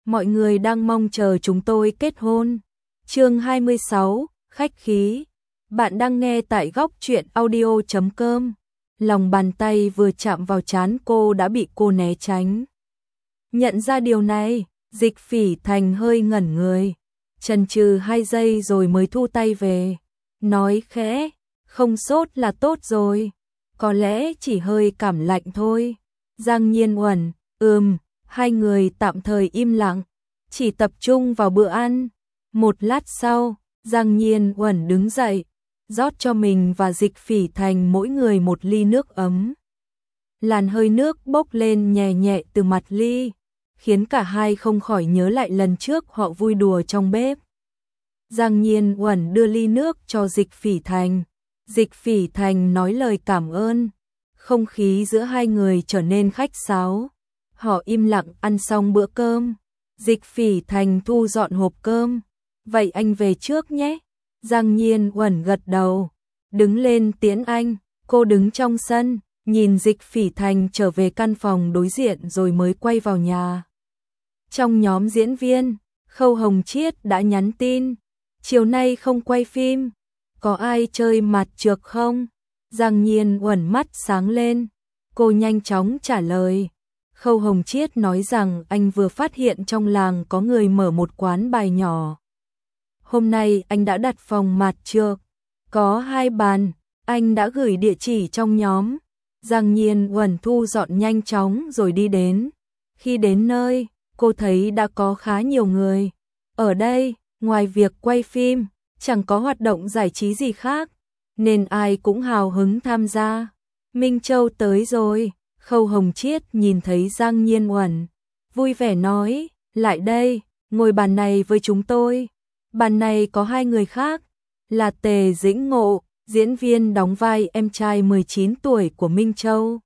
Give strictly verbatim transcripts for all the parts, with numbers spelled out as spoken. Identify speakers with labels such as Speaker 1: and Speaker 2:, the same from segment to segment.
Speaker 1: mọi người đang mong chờ chúng tôi kết hôn. Chương hai mươi sáu, khách khí. Bạn đang nghe tại góc truyện audio chấm com. Lòng bàn tay vừa chạm vào trán cô đã bị cô né tránh. Nhận ra điều này, Dịch Phỉ Thành hơi ngẩn người, chần chừ hai giây rồi mới thu tay về, nói khẽ, không sốt là tốt rồi, có lẽ chỉ hơi cảm lạnh thôi. Giang Nhiên Uẩn, ừm, hai người tạm thời im lặng, chỉ tập trung vào bữa ăn. Một lát sau, Giang Nhiên Uẩn đứng dậy, rót cho mình và Dịch Phỉ Thành mỗi người một ly nước ấm. Làn hơi nước bốc lên nhẹ nhẹ từ mặt ly, khiến cả hai không khỏi nhớ lại lần trước họ vui đùa trong bếp. Giang Nhiên Uẩn đưa ly nước cho Dịch Phỉ Thành. Dịch Phỉ Thành nói lời cảm ơn. Không khí giữa hai người trở nên khách sáo. Họ im lặng ăn xong bữa cơm. Dịch Phỉ Thành thu dọn hộp cơm. Vậy anh về trước nhé. Giang Nhiên Uẩn gật đầu, đứng lên tiễn anh. Cô đứng trong sân, nhìn Dịch Phỉ Thành trở về căn phòng đối diện rồi mới quay vào nhà. Trong nhóm diễn viên, Khâu Hồng Chiết đã nhắn tin, chiều nay không quay phim, có ai chơi mặt trược không? Giang Nhiên Uẩn mắt sáng lên, cô nhanh chóng trả lời. Khâu Hồng Chiết nói rằng anh vừa phát hiện trong làng có người mở một quán bài nhỏ. Hôm nay anh đã đặt phòng mặt trược, có hai bàn, anh đã gửi địa chỉ trong nhóm. Giang Nhiên Uẩn thu dọn nhanh chóng rồi đi đến. Khi đến nơi, cô thấy đã có khá nhiều người. Ở đây, ngoài việc quay phim, chẳng có hoạt động giải trí gì khác, nên ai cũng hào hứng tham gia. Minh Châu tới rồi, Khâu Hồng Chiết nhìn thấy Giang Nhiên Uẩn, vui vẻ nói, lại đây, ngồi bàn này với chúng tôi. Bàn này có hai người khác, là Tề Dĩnh Ngộ, diễn viên đóng vai em trai mười chín tuổi của Minh Châu,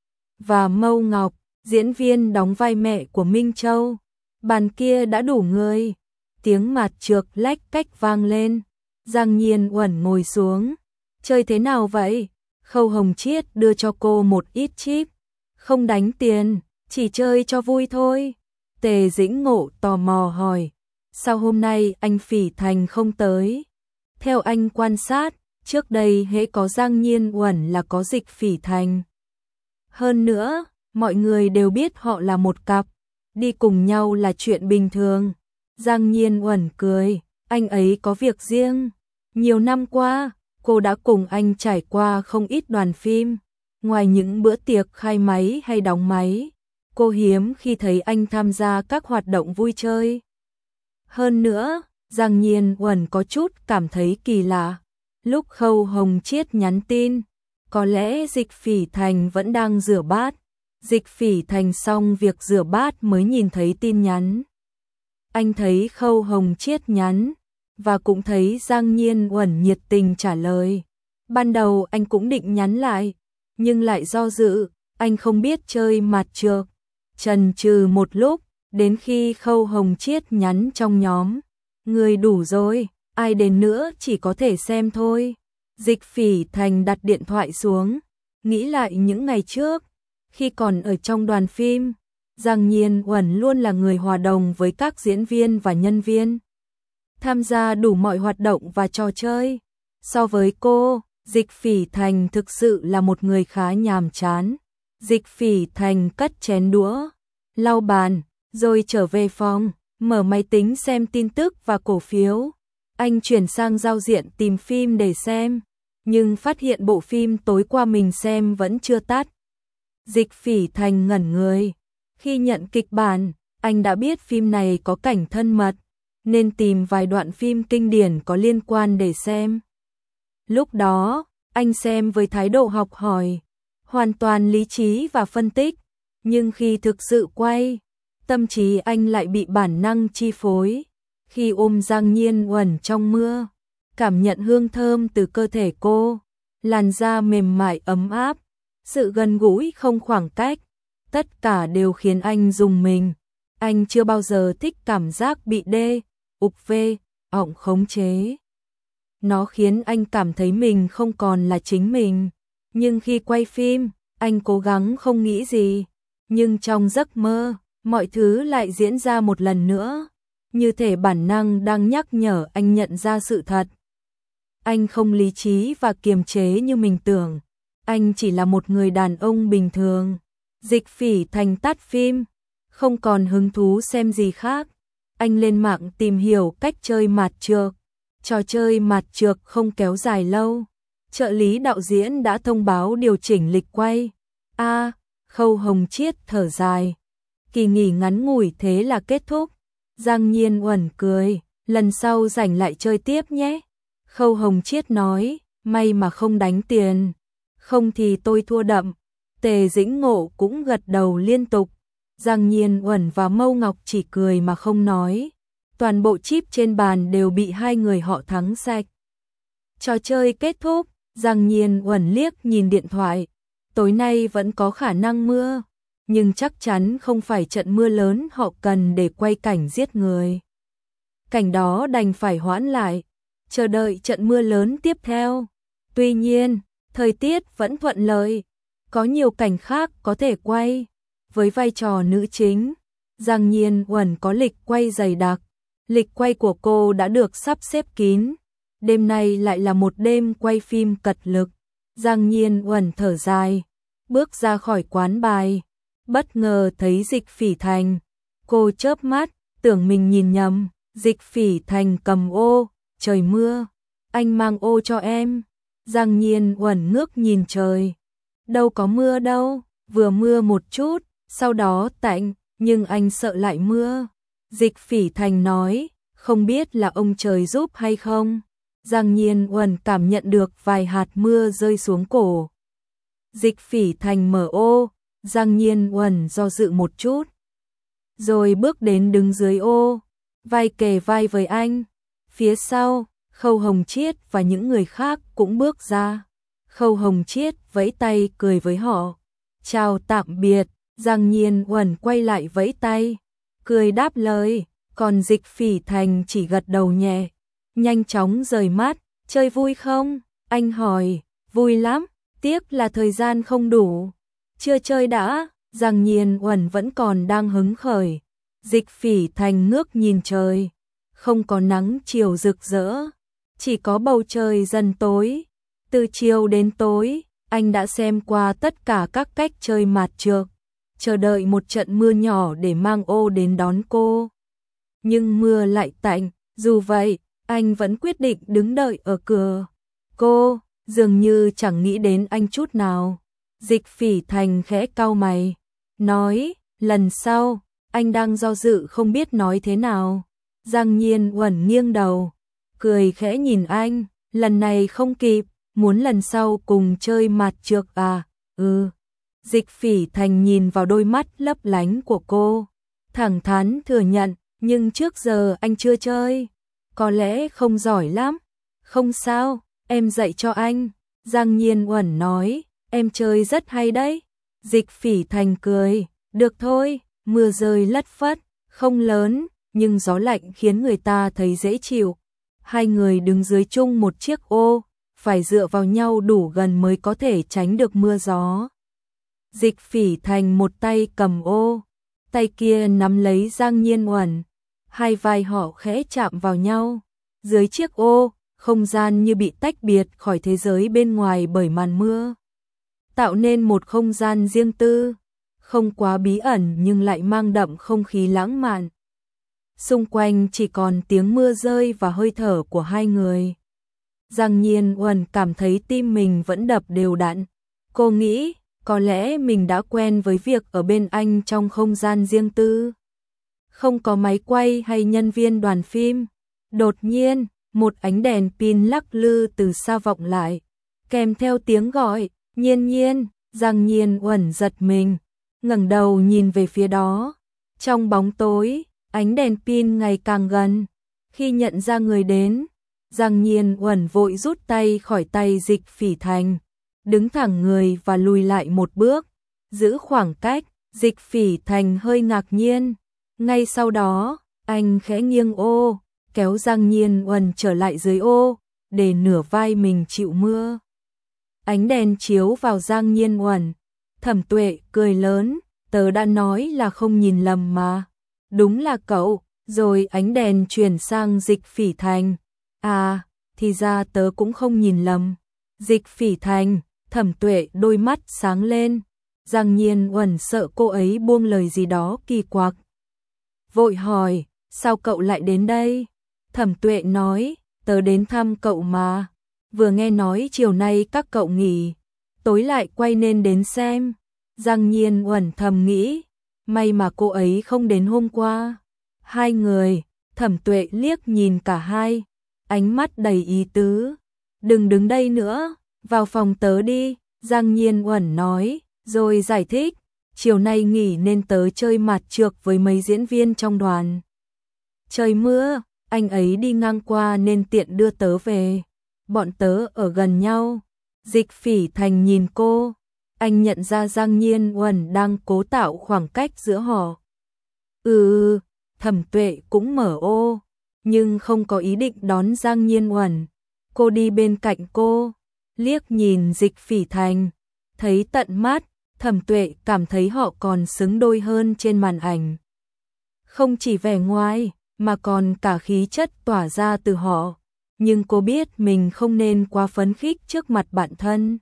Speaker 1: và Mâu Ngọc, diễn viên đóng vai mẹ của Minh Châu. Bàn kia đã đủ người. Tiếng mạt trược lách cách vang lên. Giang Nhiên Uẩn ngồi xuống. Chơi thế nào vậy? Khâu Hồng Chiết đưa cho cô một ít chip. Không đánh tiền, chỉ chơi cho vui thôi. Tề Dĩnh Ngộ tò mò hỏi. Sao hôm nay anh Phỉ Thành không tới? Theo anh quan sát, trước đây hễ có Giang Nhiên Uẩn là có Dịch Phỉ Thành. Hơn nữa, mọi người đều biết họ là một cặp, đi cùng nhau là chuyện bình thường. Giang Nhiên Uẩn cười, anh ấy có việc riêng. Nhiều năm qua, cô đã cùng anh trải qua không ít đoàn phim. Ngoài những bữa tiệc khai máy hay đóng máy, cô hiếm khi thấy anh tham gia các hoạt động vui chơi. Hơn nữa, Giang Nhiên Uẩn có chút cảm thấy kỳ lạ. Lúc Khâu Hồng Chiết nhắn tin, có lẽ Dịch Phỉ Thành vẫn đang rửa bát. Dịch Phỉ Thành xong việc rửa bát mới nhìn thấy tin nhắn. Anh thấy Khâu Hồng Chiết nhắn, và cũng thấy Giang Nhiên Uẩn nhiệt tình trả lời. Ban đầu anh cũng định nhắn lại, nhưng lại do dự, anh không biết chơi mặt trược. Chần chừ một lúc, đến khi Khâu Hồng Chiết nhắn trong nhóm. Người đủ rồi, ai đến nữa chỉ có thể xem thôi. Dịch Phỉ Thành đặt điện thoại xuống, nghĩ lại những ngày trước. Khi còn ở trong đoàn phim, Giang Nhiên Uẩn luôn là người hòa đồng với các diễn viên và nhân viên, tham gia đủ mọi hoạt động và trò chơi. So với cô, Dịch Phỉ Thành thực sự là một người khá nhàm chán. Dịch Phỉ Thành cất chén đũa, lau bàn, rồi trở về phòng, mở máy tính xem tin tức và cổ phiếu. Anh chuyển sang giao diện tìm phim để xem, nhưng phát hiện bộ phim tối qua mình xem vẫn chưa tắt. Dịch Phỉ Thành ngẩn người. Khi nhận kịch bản, anh đã biết phim này có cảnh thân mật, nên tìm vài đoạn phim kinh điển có liên quan để xem. Lúc đó, anh xem với thái độ học hỏi, hoàn toàn lý trí và phân tích, nhưng khi thực sự quay, tâm trí anh lại bị bản năng chi phối. Khi ôm Giang Nhiên Uẩn trong mưa, cảm nhận hương thơm từ cơ thể cô, làn da mềm mại ấm áp, sự gần gũi không khoảng cách, tất cả đều khiến anh rùng mình. Anh chưa bao giờ thích cảm giác bị đê, ục vê, ọng khống chế. Nó khiến anh cảm thấy mình không còn là chính mình. Nhưng khi quay phim, anh cố gắng không nghĩ gì. Nhưng trong giấc mơ, mọi thứ lại diễn ra một lần nữa, như thể bản năng đang nhắc nhở anh nhận ra sự thật. Anh không lý trí và kiềm chế như mình tưởng, anh chỉ là một người đàn ông bình thường. Dịch Phỉ Thành tắt phim, không còn hứng thú xem gì khác. Anh lên mạng tìm hiểu cách chơi mạt trược. Trò chơi mạt trược không kéo dài lâu. Trợ lý đạo diễn đã thông báo điều chỉnh lịch quay. A, à, Khâu Hồng Chiết thở dài. Kỳ nghỉ ngắn ngủi thế là kết thúc. Giang Nhiên uẩn cười, lần sau rảnh lại chơi tiếp nhé. Khâu Hồng Chiết nói, may mà không đánh tiền, không thì tôi thua đậm. Tề Dĩnh Ngộ cũng gật đầu liên tục. Giang Nhiên uẩn và Mâu Ngọc chỉ cười mà không nói. Toàn bộ chip trên bàn đều bị hai người họ thắng sạch. Trò chơi kết thúc, Giang Nhiên uẩn liếc nhìn điện thoại. Tối nay vẫn có khả năng mưa, nhưng chắc chắn không phải trận mưa lớn họ cần để quay cảnh giết người. Cảnh đó đành phải hoãn lại, chờ đợi trận mưa lớn tiếp theo. Tuy nhiên, thời tiết vẫn thuận lợi, có nhiều cảnh khác có thể quay. Với vai trò nữ chính, Giang Nhiên uẩn có lịch quay dày đặc. Lịch quay của cô đã được sắp xếp kín. Đêm nay lại là một đêm quay phim cật lực. Giang Nhiên uẩn thở dài, bước ra khỏi quán bài, bất ngờ thấy Dịch Phỉ Thành. Cô chớp mắt, tưởng mình nhìn nhầm. Dịch Phỉ Thành cầm ô, trời mưa, anh mang ô cho em. Giang Nhiên uẩn ngước nhìn trời, đâu có mưa đâu, vừa mưa một chút, sau đó tạnh, nhưng anh sợ lại mưa. Dịch Phỉ Thành nói, không biết là ông trời giúp hay không. Giang Nhiên uẩn cảm nhận được vài hạt mưa rơi xuống cổ. Dịch Phỉ Thành mở ô, Giang Nhiên uẩn do dự một chút, rồi bước đến đứng dưới ô, vai kề vai với anh. Phía sau, Khâu Hồng Chiết và những người khác cũng bước ra. Khâu Hồng Chiết vẫy tay cười với họ. Chào tạm biệt. Giang Nhiên uẩn quay lại vẫy tay, cười đáp lời, còn Dịch Phỉ Thành chỉ gật đầu nhẹ. Nhanh chóng rời mắt. Chơi vui không? Anh hỏi. Vui lắm, tiếc là thời gian không đủ. Chưa chơi đã. Giang Nhiên uẩn vẫn còn đang hứng khởi. Dịch Phỉ Thành ngước nhìn trời, không có nắng chiều rực rỡ, chỉ có bầu trời dần tối. Từ chiều đến tối, anh đã xem qua tất cả các cách chơi mạt trược, chờ đợi một trận mưa nhỏ để mang ô đến đón cô. Nhưng mưa lại tạnh, dù vậy, anh vẫn quyết định đứng đợi ở cửa. Cô, dường như chẳng nghĩ đến anh chút nào. Dịch Phỉ Thành khẽ cau mày, nói, lần sau. Anh đang do dự không biết nói thế nào. Giang Nhiên uẩn nghiêng đầu, cười khẽ nhìn anh, lần này không kịp, muốn lần sau cùng chơi mạt trược à? Ừ. Dịch Phỉ Thành nhìn vào đôi mắt lấp lánh của cô, thẳng thắn thừa nhận, nhưng trước giờ anh chưa chơi, có lẽ không giỏi lắm. Không sao, em dạy cho anh. Giang Nhiên uẩn nói, em chơi rất hay đấy. Dịch Phỉ Thành cười, được thôi. Mưa rơi lất phất, không lớn, nhưng gió lạnh khiến người ta thấy dễ chịu. Hai người đứng dưới chung một chiếc ô, phải dựa vào nhau đủ gần mới có thể tránh được mưa gió. Dịch Phỉ Thành một tay cầm ô, tay kia nắm lấy Giang Nhiên uẩn, hai vai họ khẽ chạm vào nhau. Dưới chiếc ô, không gian như bị tách biệt khỏi thế giới bên ngoài bởi màn mưa, tạo nên một không gian riêng tư, không quá bí ẩn nhưng lại mang đậm không khí lãng mạn. Xung quanh chỉ còn tiếng mưa rơi và hơi thở của hai người. Giang Nhiên uẩn cảm thấy tim mình vẫn đập đều đặn. Cô nghĩ, có lẽ mình đã quen với việc ở bên anh trong không gian riêng tư. Không có máy quay hay nhân viên đoàn phim. Đột nhiên, một ánh đèn pin lắc lư từ xa vọng lại, kèm theo tiếng gọi, Nhiên Nhiên. Giang Nhiên uẩn giật mình, ngẩng đầu nhìn về phía đó. Trong bóng tối, ánh đèn pin ngày càng gần. Khi nhận ra người đến, Giang Nhiên uẩn vội rút tay khỏi tay Dịch Phỉ Thành, đứng thẳng người và lùi lại một bước, giữ khoảng cách. Dịch Phỉ Thành hơi ngạc nhiên. Ngay sau đó, anh khẽ nghiêng ô, kéo Giang Nhiên uẩn trở lại dưới ô, để nửa vai mình chịu mưa. Ánh đèn chiếu vào Giang Nhiên uẩn, Thẩm Tuệ cười lớn, tớ đã nói là không nhìn lầm mà. Đúng là cậu. Rồi ánh đèn chuyển sang Dịch Phỉ Thành. À, thì ra tớ cũng không nhìn lầm. Dịch Phỉ Thành, Thẩm Tuệ đôi mắt sáng lên. Giang Nhiên Uẩn sợ cô ấy buông lời gì đó kỳ quặc. Vội hỏi, sao cậu lại đến đây? Thẩm Tuệ nói, tớ đến thăm cậu mà. Vừa nghe nói chiều nay các cậu nghỉ, tối lại quay nên đến xem. Giang Nhiên Uẩn thầm nghĩ, may mà cô ấy không đến hôm qua. Hai người, Thẩm Tuệ liếc nhìn cả hai, ánh mắt đầy ý tứ. Đừng đứng đây nữa, vào phòng tớ đi, Giang Nhiên Uẩn nói, rồi giải thích, chiều nay nghỉ nên tớ chơi mặt trược với mấy diễn viên trong đoàn. Trời mưa, anh ấy đi ngang qua nên tiện đưa tớ về. Bọn tớ ở gần nhau. Dịch Phỉ Thành nhìn cô, anh nhận ra Giang Nhiên Uẩn đang cố tạo khoảng cách giữa họ. Ừ, Thẩm Tuệ cũng mở ô, nhưng không có ý định đón Giang Nhiên Uẩn. Cô đi bên cạnh cô, liếc nhìn Dịch Phỉ Thành, thấy tận mắt, Thẩm Tuệ cảm thấy họ còn xứng đôi hơn trên màn ảnh. Không chỉ vẻ ngoài, mà còn cả khí chất tỏa ra từ họ. Nhưng cô biết mình không nên quá phấn khích trước mặt bạn thân,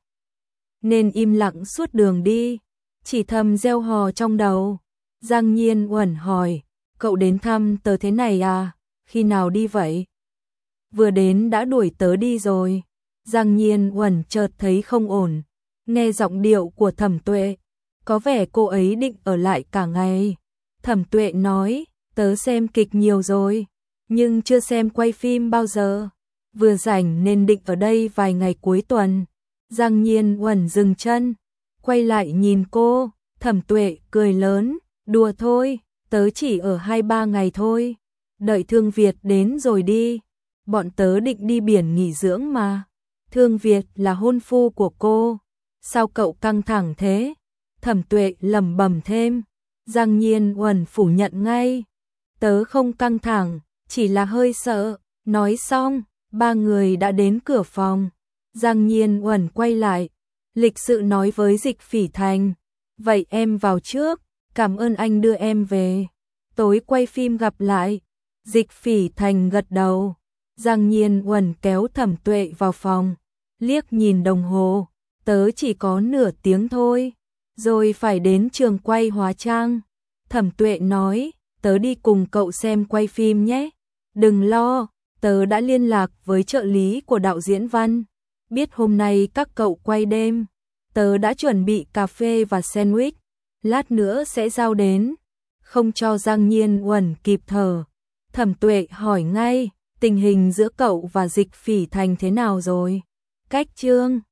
Speaker 1: nên im lặng suốt đường đi, chỉ thầm reo hò trong đầu. Giang Nhiên Uẩn hỏi, cậu đến thăm tớ thế này à, khi nào đi vậy? Vừa đến đã đuổi tớ đi rồi. Giang Nhiên Uẩn chợt thấy không ổn, nghe giọng điệu của Thẩm Tuệ, có vẻ cô ấy định ở lại cả ngày. Thẩm Tuệ nói, tớ xem kịch nhiều rồi, nhưng chưa xem quay phim bao giờ. Vừa rảnh nên định ở đây vài ngày cuối tuần. Giang Nhiên Uẩn dừng chân, quay lại nhìn cô. Thẩm Tuệ cười lớn, đùa thôi, tớ chỉ ở hai ba ngày thôi. Đợi Thương Việt đến rồi đi. Bọn tớ định đi biển nghỉ dưỡng mà. Thương Việt là hôn phu của cô. Sao cậu căng thẳng thế? Thẩm Tuệ lẩm bẩm thêm. Giang Nhiên Uẩn phủ nhận ngay. Tớ không căng thẳng, chỉ là hơi sợ. Nói xong, ba người đã đến cửa phòng. Giang Nhiên Uẩn quay lại, lịch sự nói với Dịch Phỉ Thành, vậy em vào trước, cảm ơn anh đưa em về. Tối quay phim gặp lại. Dịch Phỉ Thành gật đầu. Giang Nhiên Uẩn kéo Thẩm Tuệ vào phòng, liếc nhìn đồng hồ, tớ chỉ có nửa tiếng thôi, rồi phải đến trường quay hóa trang. Thẩm Tuệ nói, tớ đi cùng cậu xem quay phim nhé. Đừng lo, tớ đã liên lạc với trợ lý của đạo diễn Văn, biết hôm nay các cậu quay đêm. Tớ đã chuẩn bị cà phê và sandwich, lát nữa sẽ giao đến. Không cho Giang Nhiên Uẩn kịp thở, Thẩm Tuệ hỏi ngay, tình hình giữa cậu và Dịch Phỉ Thành thế nào rồi? Cách chương